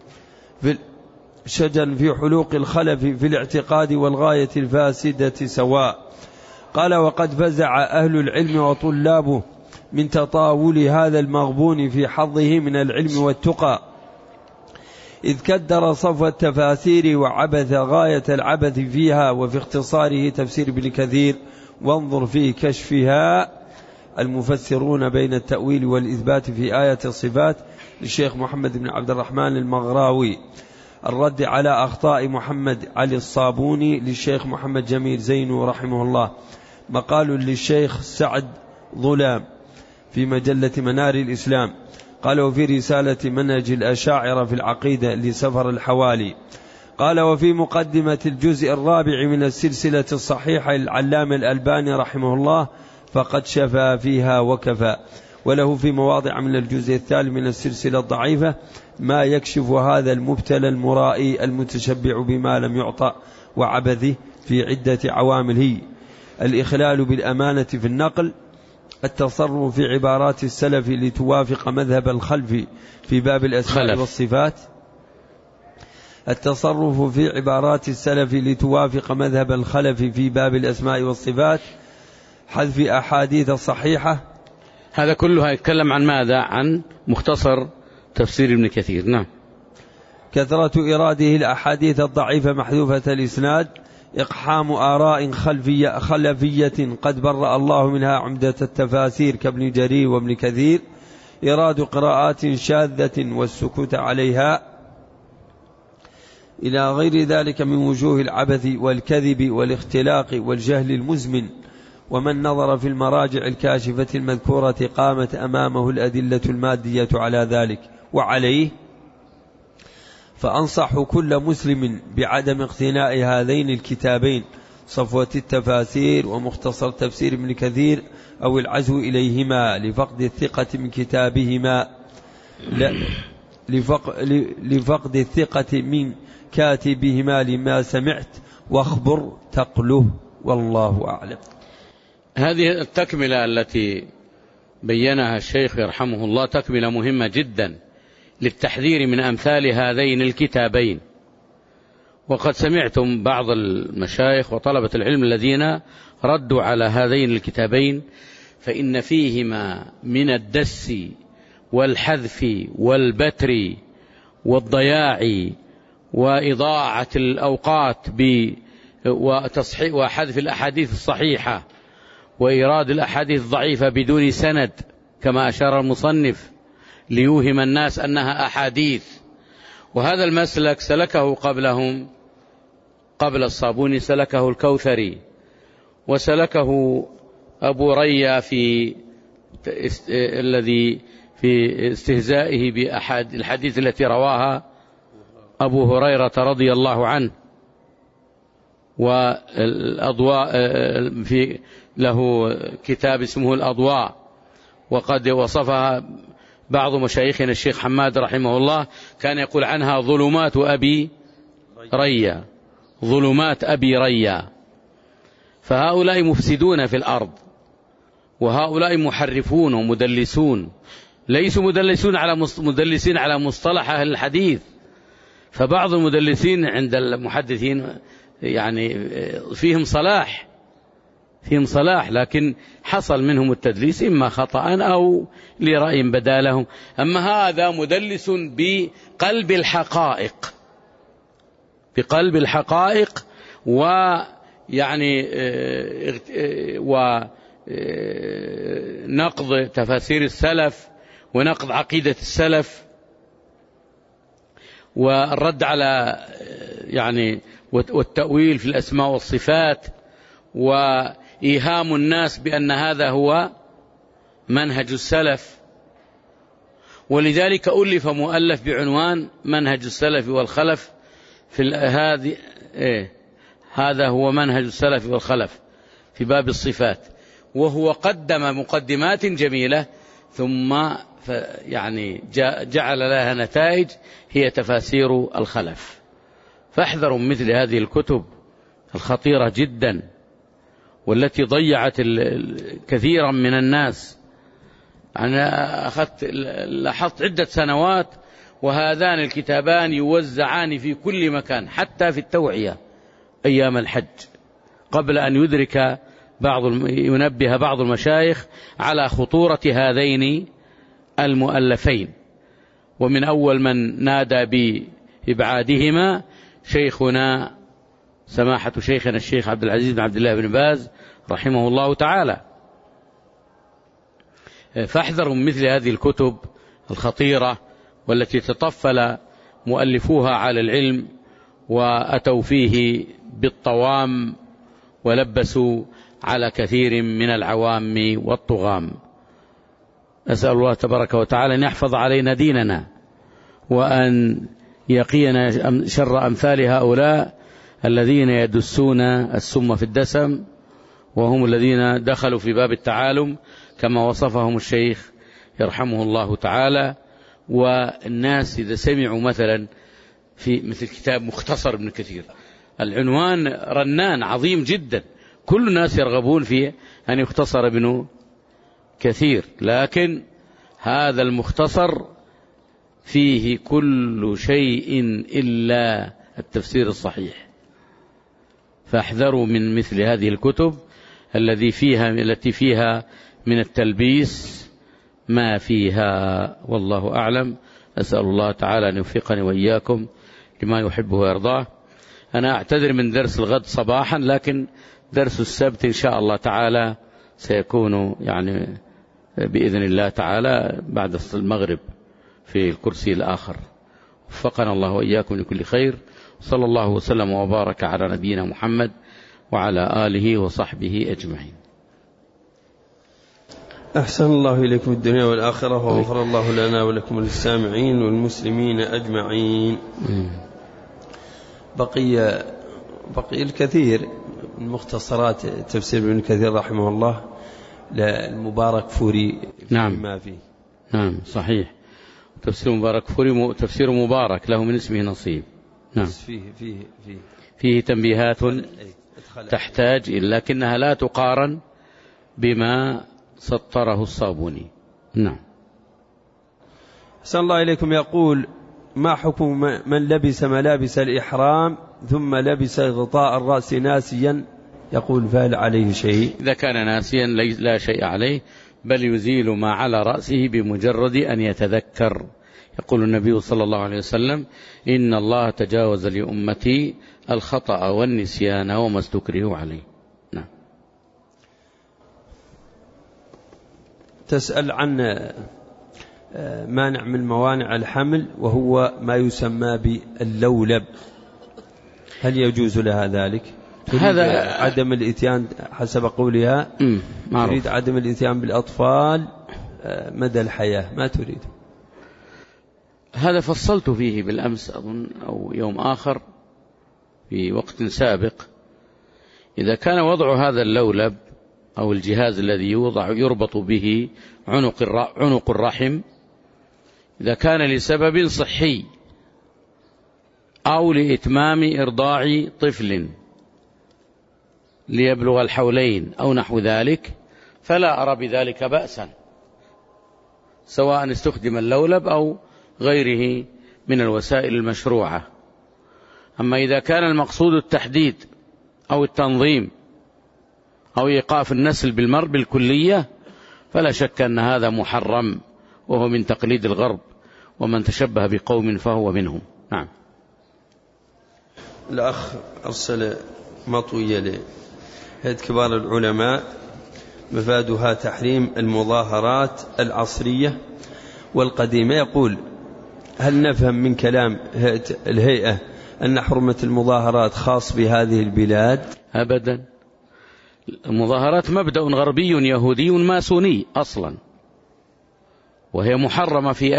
شجا في حلوق الخلف في الاعتقاد والغاية الفاسدة سواء. قال: وقد فزع أهل العلم وطلابه من تطاول هذا المغبون في حظه من العلم والتقى، إذ كدر صفو التفاسير وعبث غاية العبث فيها، وفي اختصاره تفسير ابن كثير وانظر في كشفها المفسرون بين التأويل والإثبات في آية الصفات للشيخ محمد بن عبد الرحمن المغراوي، الرد على أخطاء محمد علي الصابوني للشيخ محمد جميل زينو رحمه الله، مقال للشيخ سعد ظلام في مجلة منار الإسلام. قال: وفي رسالة منهج الأشاعرة في العقيدة لسفر الحوالي. قال: وفي مقدمة الجزء الرابع من السلسلة الصحيحة للعلامة الألباني رحمه الله فقد شفى فيها وكفى. وله في مواضع من الجزء الثالث من السلسلة الضعيفة ما يكشف هذا المبتلى المرائي المتشبع بما لم يعطى وعبثه في عدة عوامل، هي الإخلال بالأمانة في النقل، التصرف في عبارات السلف لتوافق مذهب الخلف في باب الأسماء والصفات، التصرف في عبارات السلف لتوافق مذهب الخلف في باب الأسماء والصفات، حذف أحاديث الصحيحة. هذا كله يتكلم عن ماذا؟ عن مختصر تفسير ابن كثير. نعم. كثرة إراده الأحاديث الضعيفة محذوفة الإسناد، إقحام آراء خلفية قد برأ الله منها عمدة التفاسير كابن جرير وابن كثير، إراد قراءات شاذة والسكوت عليها، إلى غير ذلك من وجوه العبث والكذب والاختلاق والجهل المزمن. ومن نظر في المراجع الكاشفة المذكورة قامت أمامه الأدلة المادية على ذلك وعليه. فأنصح كل مسلم بعدم اقتناء هذين الكتابين، صفوة التفاسير ومختصر تفسير ابن كثير، أو العزو إليهما لفقد الثقة من كتابهما، لفقد الثقة من كاتبهما لما سمعت، واخبر تقله، والله أعلم. هذه التكملة التي بينها الشيخ يرحمه الله تكملة مهمة جدا للتحذير من أمثال هذين الكتابين. وقد سمعتم بعض المشايخ وطلبة العلم الذين ردوا على هذين الكتابين، فإن فيهما من الدس والحذف والبتر والضياع وإضاعة الأوقات وحذف الأحاديث الصحيحة وإيراد الأحاديث الضعيفة بدون سند كما أشار المصنف ليوهم الناس أنها أحاديث. وهذا المسلك سلكه قبلهم، قبل الصابوني سلكه الكوثري، وسلكه أبو ريا الذي في استهزائه بأحد الحديث التي رواها أبو هريرة رضي الله عنه. والأضواء له كتاب اسمه الأضواء، وقد وصفها بعض مشايخنا الشيخ حماد رحمه الله كان يقول عنها ظلمات أبي ريا، ظلمات أبي ريا. فهؤلاء مفسدون في الأرض، وهؤلاء محرفون ومدلسون، ليسوا مدلسين على مصطلح أهل الحديث. فبعض المدلسين عند المحدثين يعني فيهم صلاح، لكن حصل منهم التدليس إما خطأ أو لرأي بدا لهم. أما هذا مدلس بقلب الحقائق ويعني ونقض تفاسير السلف ونقض عقيدة السلف والرد على يعني والتأويل في الأسماء والصفات وإيهام الناس بأن هذا هو منهج السلف. ولذلك ألف مؤلف بعنوان منهج السلف والخلف في هذا هو منهج السلف والخلف في باب الصفات، وهو قدم مقدمات جميلة ثم يعني جعل لها نتائج هي تفاسير الخلف. فاحذروا مثل هذه الكتب الخطيرة جدا والتي ضيعت كثيرا من الناس. أنا لاحظت عدة سنوات وهذان الكتابان يوزعان في كل مكان حتى في التوعية أيام الحج، قبل أن ينبه بعض المشايخ على خطورة هذين المؤلفين. ومن أول من نادى بإبعادهما شيخنا سماحة شيخنا الشيخ عبد العزيز بن عبد الله بن باز رحمه الله تعالى. فاحذروا من مثل هذه الكتب الخطيرة والتي تطفل مؤلفوها على العلم وأتوا فيه بالطوام ولبسوا على كثير من العوام والطغام. أسأل الله تبارك وتعالى أن يحفظ علينا ديننا وأن يقينا شر أمثال هؤلاء الذين يدسون السم في الدسم، وهم الذين دخلوا في باب التعالم كما وصفهم الشيخ يرحمه الله تعالى. والناس إذا سمعوا مثلا في مثل كتاب مختصر ابن كثير، العنوان رنان عظيم جدا، كل الناس يرغبون في أن يختصر ابن كثير، لكن هذا المختصر فيه كل شيء إلا التفسير الصحيح. فاحذروا من مثل هذه الكتب التي فيها من التلبيس ما فيها، والله أعلم. أسأل الله تعالى أن يوفقني وإياكم لما يحبه ويرضاه. أنا أعتذر من درس الغد صباحا، لكن درس السبت إن شاء الله تعالى سيكون يعني بإذن الله تعالى بعد المغرب في الكرسي الآخر. وفقنا الله وإياكم لكل خير. صلى الله وسلم وبارك على نبينا محمد وعلى آله وصحبه أجمعين. أحسن الله إليكم الدنيا والآخرة، وغفر الله لنا ولكم للسامعين والمسلمين أجمعين. بقي الكثير من مختصرات تفسير ابن كثير رحمه الله للمبارك فوري. نعم ما فيه. نعم صحيح، تفسير مبارك فوري تفسير مبارك له من اسمه نصيب. نعم فيه تنبيهات تحتاج لكنها لا تقارن بما سطره الصابوني. نعم. أحسن الله إليكم. يقول: ما حكم من لبس ملابس الإحرام ثم لبس غطاء الرأس ناسيا؟ يقول: فهل عليه شيء؟ إذا كان ناسيا لا شيء عليه، بل يزيل ما على رأسه بمجرد أن يتذكر. يقول النبي صلى الله عليه وسلم: إن الله تجاوز لأمتي الخطأ والنسيان وما استكرهوا عليه. نعم. تسأل عن مانع من موانع الحمل وهو ما يسمى باللولب، هل يجوز لها ذلك؟ هذا عدم الإتيان حسب قولها، تريد عدم الإتيان بالأطفال مدى الحياة، ما تريد. هذا فصلت فيه بالأمس أظن أو يوم آخر في وقت سابق. إذا كان وضع هذا اللولب أو الجهاز الذي يربط به عنق الرحم، إذا كان لسبب صحي أو لإتمام إرضاع طفل ليبلغ الحولين أو نحو ذلك، فلا أرى بذلك بأسا، سواء استخدم اللولب أو غيره من الوسائل المشروعة. أما إذا كان المقصود التحديد أو التنظيم أو إيقاف النسل بالكلية، فلا شك أن هذا محرم، وهو من تقليد الغرب، ومن تشبه بقوم فهو منهم. نعم. الأخ أرسل مطوية لهيئة كبار العلماء مفادها تحريم المظاهرات العصرية والقديمة. يقول: هل نفهم من كلام الهيئة أن حرمة المظاهرات خاص بهذه البلاد؟ أبدا. المظاهرات مبدأ غربي يهودي ماسوني أصلا، وهي محرمة في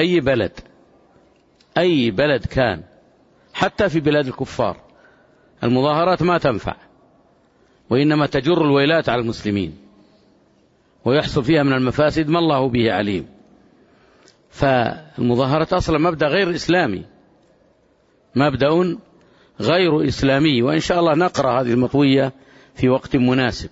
أي بلد كان، حتى في بلاد الكفار. المظاهرات ما تنفع، وإنما تجر الويلات على المسلمين، ويحصل فيها من المفاسد ما الله به عليم. فالمظاهرات أصلا مبدأ غير إسلامي، مبدأ غير إسلامي. وإن شاء الله نقرأ هذه المطوية في وقت مناسب،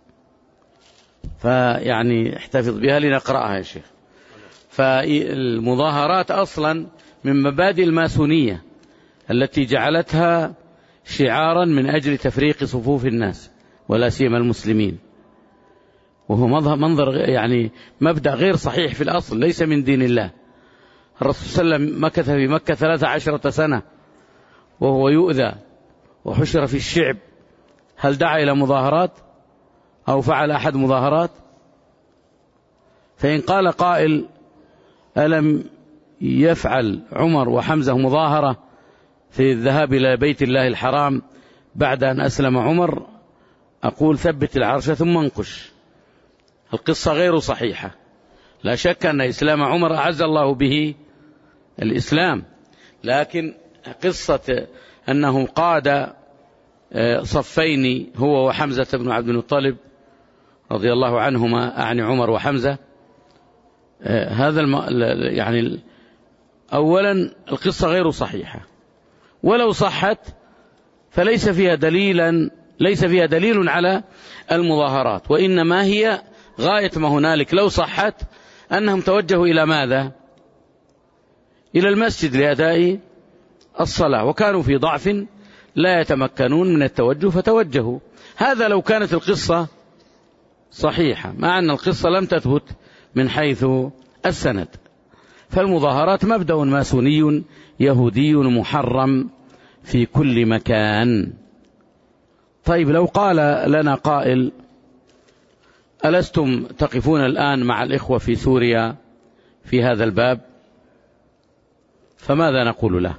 فيعني احتفظ بها لنقرأها يا شيخ. فالمظاهرات أصلا من مبادئ الماسونية التي جعلتها شعارا من أجل تفريق صفوف الناس ولا سيما المسلمين، وهو منظر يعني مبدأ غير صحيح في الأصل، ليس من دين الله. الرسول صلى الله عليه وسلم مكث في مكة 13 سنة وهو يؤذى وحشر في الشعب، هل دعا إلى مظاهرات أو فعل أحد مظاهرات؟ فإن قال قائل: ألم يفعل عمر وحمزة مظاهرة في الذهاب إلى بيت الله الحرام بعد أن أسلم عمر؟ أقول: ثبت العرش ثم انقش. القصة غير صحيحة. لا شك أن إسلام عمر أعز الله به الإسلام، لكن قصة أنه قاد صفين هو وحمزة بن عبد المطلب رضي الله عنهما، أعني عمر وحمزة، هذا يعني أولا القصة غير صحيحة، ولو صحت فليس فيها دليل على المظاهرات، وإنما هي غاية ما هنالك لو صحت أنهم توجهوا إلى ماذا؟ إلى المسجد لأداء الصلاة، وكانوا في ضعف لا يتمكنون من التوجه فتوجهوا. هذا لو كانت القصة صحيحة، مع أن القصة لم تثبت من حيث السند. فالمظاهرات مبدأ ماسوني يهودي محرم في كل مكان. طيب، لو قال لنا قائل: ألستم تقفون الآن مع الإخوة في سوريا في هذا الباب؟ فماذا نقول له؟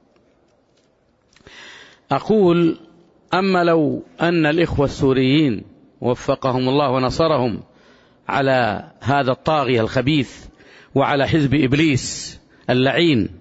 أقول: أما لو أن الإخوة السوريين وفقهم الله ونصرهم على هذا الطاغية الخبيث وعلى حزب إبليس اللعين،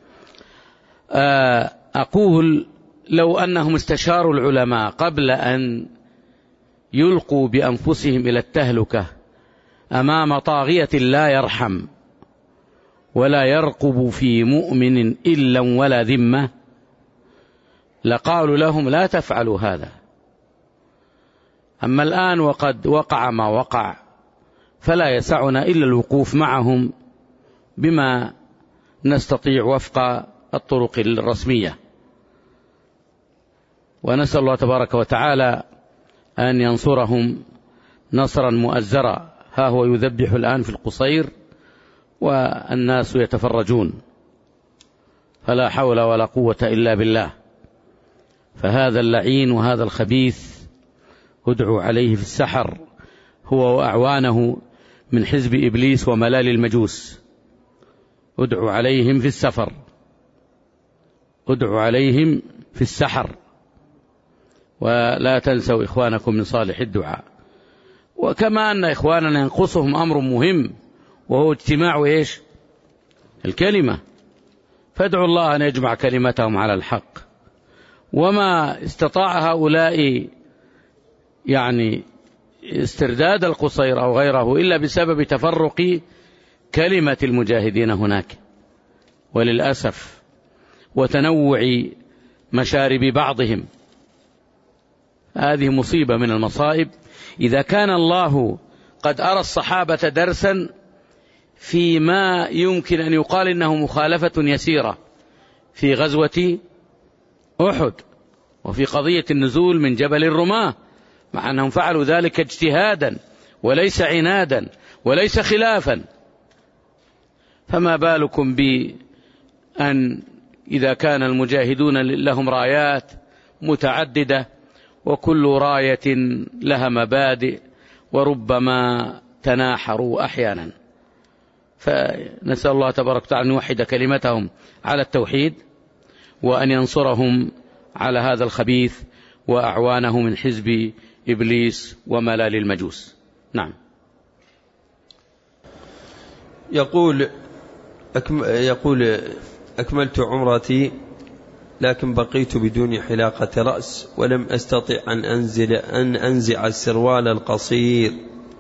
أقول: لو أنهم استشاروا العلماء قبل أن يلقوا بأنفسهم إلى التهلكة أمام طاغية لا يرحم ولا يرقب في مؤمن إلا ولا ذمة، لقالوا لهم: لا تفعلوا هذا. أما الآن وقد وقع ما وقع فلا يسعنا إلا الوقوف معهم بما نستطيع وفق الطرق الرسمية. ونسأل الله تبارك وتعالى أن ينصرهم نصرا مؤزرا. ها هو يذبح الآن في القصير والناس يتفرجون، فلا حول ولا قوة إلا بالله. فهذا اللعين وهذا الخبيث ادعوا عليه في السحر، هو وأعوانه من حزب إبليس وملال المجوس. ادعوا عليهم في السفر، ادعوا عليهم في السحر، ولا تنسوا إخوانكم من صالح الدعاء. وكما أن إخواننا ينقصهم أمر مهم وهو اجتماع الكلمة، فادعوا الله أن يجمع كلمتهم على الحق. وما استطاع هؤلاء استرداد القصير أو غيره إلا بسبب تفرق كلمة المجاهدين هناك، وللأسف وتنوع مشارب بعضهم. هذه مصيبة من المصائب. إذا كان الله قد أرى الصحابة درسا فيما يمكن أن يقال إنه مخالفة يسيرة في غزوة أحد وفي قضية النزول من جبل الرماة، مع أنهم فعلوا ذلك اجتهادا وليس عنادا وليس خلافا، فما بالكم بأن إذا كان المجاهدون لهم رايات متعددة وكل راية لها مبادئ وربما تناحروا أحيانا. فنسأل الله تبارك وتعالى أن يوحد كلمتهم على التوحيد، وأن ينصرهم على هذا الخبيث وأعوانه من حزب إبليس وملال المجوس. نعم. يقول أكملت عمرتي لكن بقيت بدون حلاقة رأس ولم أستطع أن أنزع السروال القصير.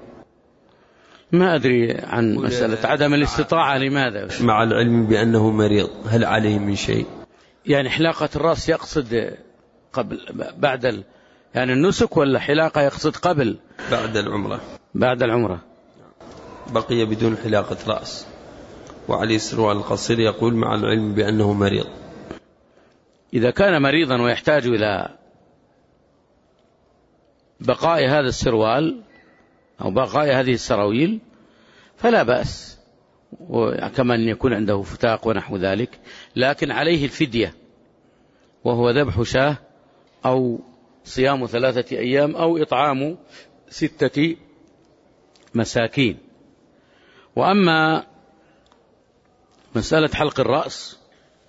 ما أدري عن مسألة عدم الاستطاعة لماذا، مع العلم بأنه مريض، هل عليه من شيء؟ حلاقة الرأس يقصد قبل بعد النسك، ولا حلاقة يقصد قبل بعد العمرة؟ بقي بدون حلاقة رأس وعليه السروال القصير، يقول مع العلم بأنه مريض. إذا كان مريضا ويحتاج إلى بقاء هذا السروال أو بقاء هذه السراويل فلا بأس، وكما أن يكون عنده فتاق ونحو ذلك، لكن عليه الفدية، وهو ذبح شاة أو صيام 3 أيام أو إطعام 6 مساكين. وأما مسألة حلق الرأس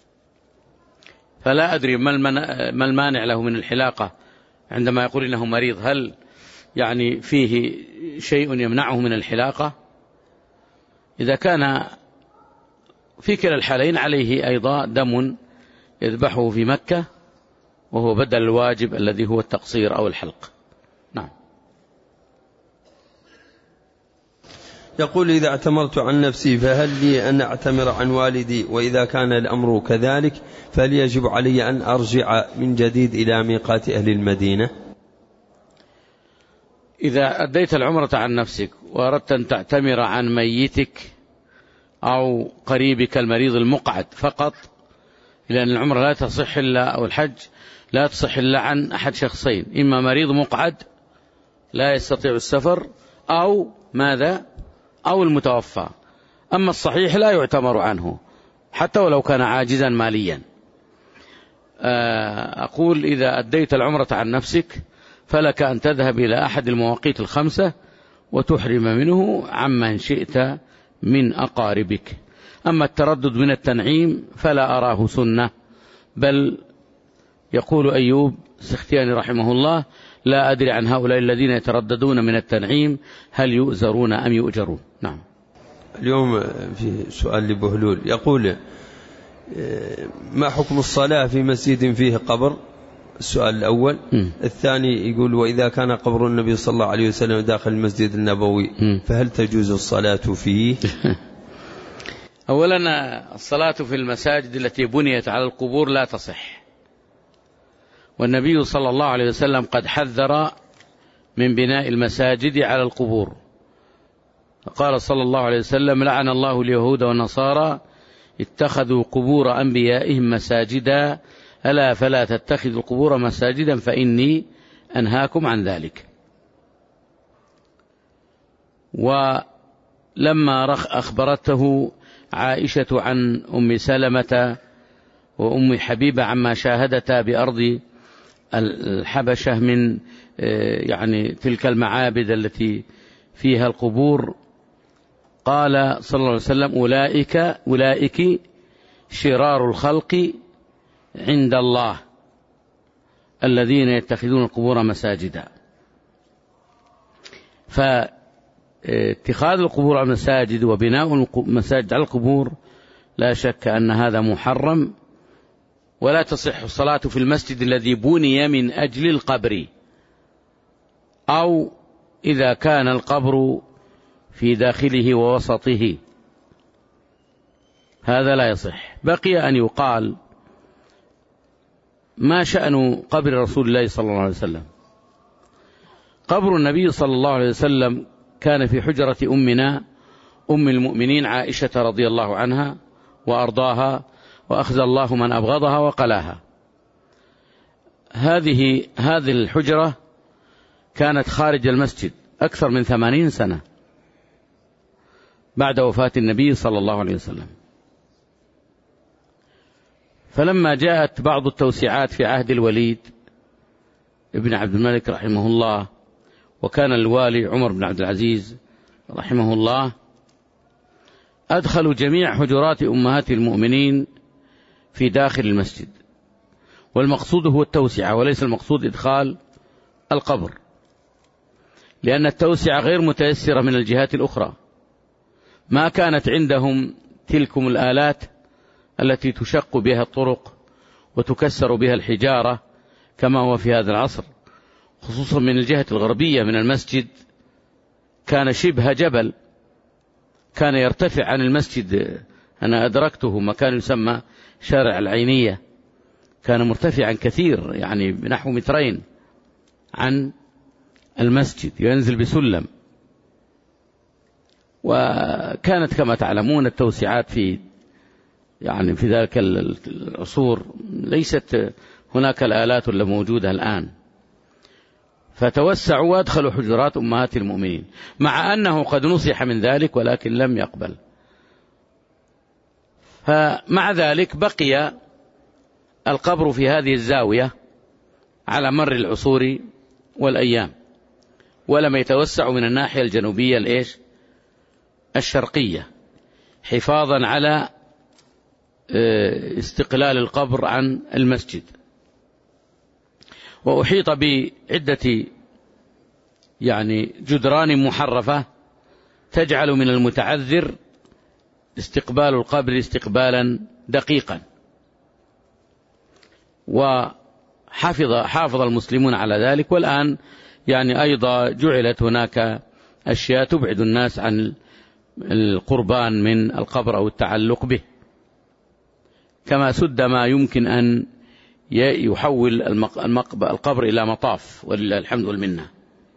فلا أدري ما المانع له من الحلاقة عندما يقول إنه مريض. هل فيه شيء يمنعه من الحلاقة؟ إذا كان في كلا الحالين عليه أيضا دم يذبحه في مكة، وهو بدل الواجب الذي هو التقصير أو الحلق. نعم. يقول إذا اعتمرت عن نفسي فهل لي أن أعتمر عن والدي؟ وإذا كان الأمر كذلك فهل يجب علي أن أرجع من جديد إلى ميقات أهل المدينة؟ إذا أديت العمرة عن نفسك وأردت أن تعتمر عن ميتك أو قريبك المريض المقعد فقط، لأن العمرة لا تصح إلا أو الحج لا تصح إلا عن أحد شخصين، إما مريض مقعد لا يستطيع السفر أو ماذا أو المتوفى. أما الصحيح لا يعتمر عنه حتى ولو كان عاجزا ماليا. أقول إذا أديت العمرة عن نفسك فلك أن تذهب إلى أحد المواقيت 5 وتحرم منه عمن شئت من أقاربك. أما التردد من التنعيم فلا أراه سنة، بل يقول أيوب السختياني رحمه الله: لا أدري عن هؤلاء الذين يترددون من التنعيم هل يؤزرون أم يؤجرون. نعم. اليوم في سؤال لبهلول يقول: ما حكم الصلاة في مسجد فيه قبر؟ السؤال الأول. الثاني يقول: وإذا كان قبر النبي صلى الله عليه وسلم داخل المسجد النبوي فهل تجوز الصلاة فيه؟ أولا الصلاة في المساجد التي بنيت على القبور لا تصح، والنبي صلى الله عليه وسلم قد حذر من بناء المساجد على القبور، قال صلى الله عليه وسلم: لعن الله اليهود والنصارى اتخذوا قبور أنبيائهم مساجدا، ألا فلا تتخذوا القبور مساجدا فإني أنهاكم عن ذلك. ولما أخبرته عائشة عن أم سلمة وأم حبيبة عما شاهدتا بأرض الحبشة من يعني تلك المعابد التي فيها القبور، قال صلى الله عليه وسلم: أولئك شرار الخلق عند الله الذين يتخذون القبور مساجدا. فاتخاذ القبور مساجد وبناء المساجد على القبور لا شك أن هذا محرم، ولا تصح الصلاة في المسجد الذي بني من أجل القبر، أو إذا كان القبر في داخله ووسطه، هذا لا يصح. بقي أن يقال: ما شأن قبر رسول الله صلى الله عليه وسلم؟ قبر النبي صلى الله عليه وسلم كان في حجرة أمنا أم المؤمنين عائشة رضي الله عنها وأرضاها، وأخزى الله من أبغضها وقلاها. هذه الحجرة كانت خارج المسجد أكثر من 80 سنة بعد وفاة النبي صلى الله عليه وسلم. فلما جاءت بعض التوسعات في عهد الوليد ابن عبد الملك رحمه الله، وكان الوالي عمر بن عبد العزيز رحمه الله، أدخلوا جميع حجرات أمهات المؤمنين في داخل المسجد، والمقصود هو التوسعة وليس المقصود إدخال القبر، لأن التوسعة غير متيسرة من الجهات الأخرى. ما كانت عندهم تلكم الآلات التي تشق بها الطرق وتكسر بها الحجارة كما هو في هذا العصر، خصوصا من الجهة الغربية من المسجد كان شبه جبل، كان يرتفع عن المسجد. أنا أدركته مكان يسمى شارع العينية، كان مرتفعا كثير، يعني بنحو 2 متر عن المسجد، ينزل بسلم. وكانت كما تعلمون التوسعات في ذلك العصور ليست هناك الآلات اللي موجودة الآن، فتوسعوا وادخلوا حجرات أمهات المؤمنين، مع أنه قد نصح من ذلك ولكن لم يقبل. فمع ذلك بقي القبر في هذه الزاوية على مر العصور والأيام، ولم يتوسع من الناحية الجنوبية الشرقية، حفاظا على استقلال القبر عن المسجد. وأحيط بعدة جدران محرفة تجعل من المتعذر استقبال القبر استقبالا دقيقا. وحافظ المسلمون على ذلك، والآن أيضا جعلت هناك أشياء تبعد الناس عن القربان من القبر أو التعلق به، كما سد ما يمكن أن يحول القبر إلى مطاف، ولله الحمد والمنة.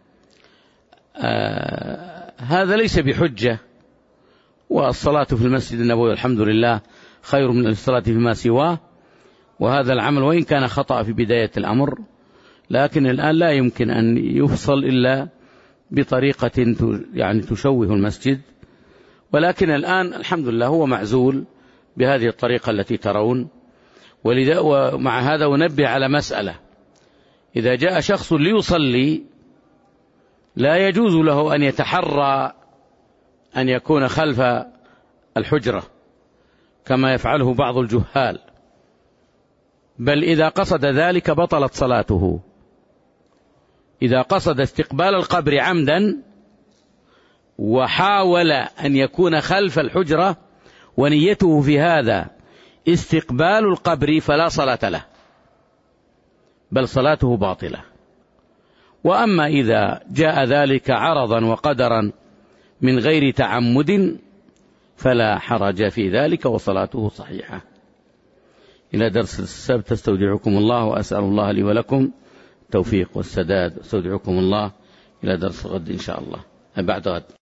هذا ليس بحجة، والصلاة في المسجد النبوي الحمد لله خير من الصلاة فيما سواه. وهذا العمل وإن كان خطأ في بداية الأمر، لكن الآن لا يمكن أن يفصل إلا بطريقة تشوه المسجد، ولكن الآن الحمد لله هو معزول بهذه الطريقة التي ترون. ومع هذا أنبه على مسألة: إذا جاء شخص ليصلي لا يجوز له أن يتحرى أن يكون خلف الحجرة كما يفعله بعض الجهال، بل إذا قصد ذلك بطلت صلاته. إذا قصد استقبال القبر عمدا وحاول أن يكون خلف الحجرة ونيته في هذا استقبال القبر فلا صلاة له، بل صلاته باطلة. وأما إذا جاء ذلك عرضا وقدرا من غير تعمد فلا حرج في ذلك وصلاته صحيحة. إلى درس السبت استودعكم الله، وأسأل الله لي ولكم التوفيق والسداد. استودعكم الله إلى درس غد إن شاء الله، بعد غد.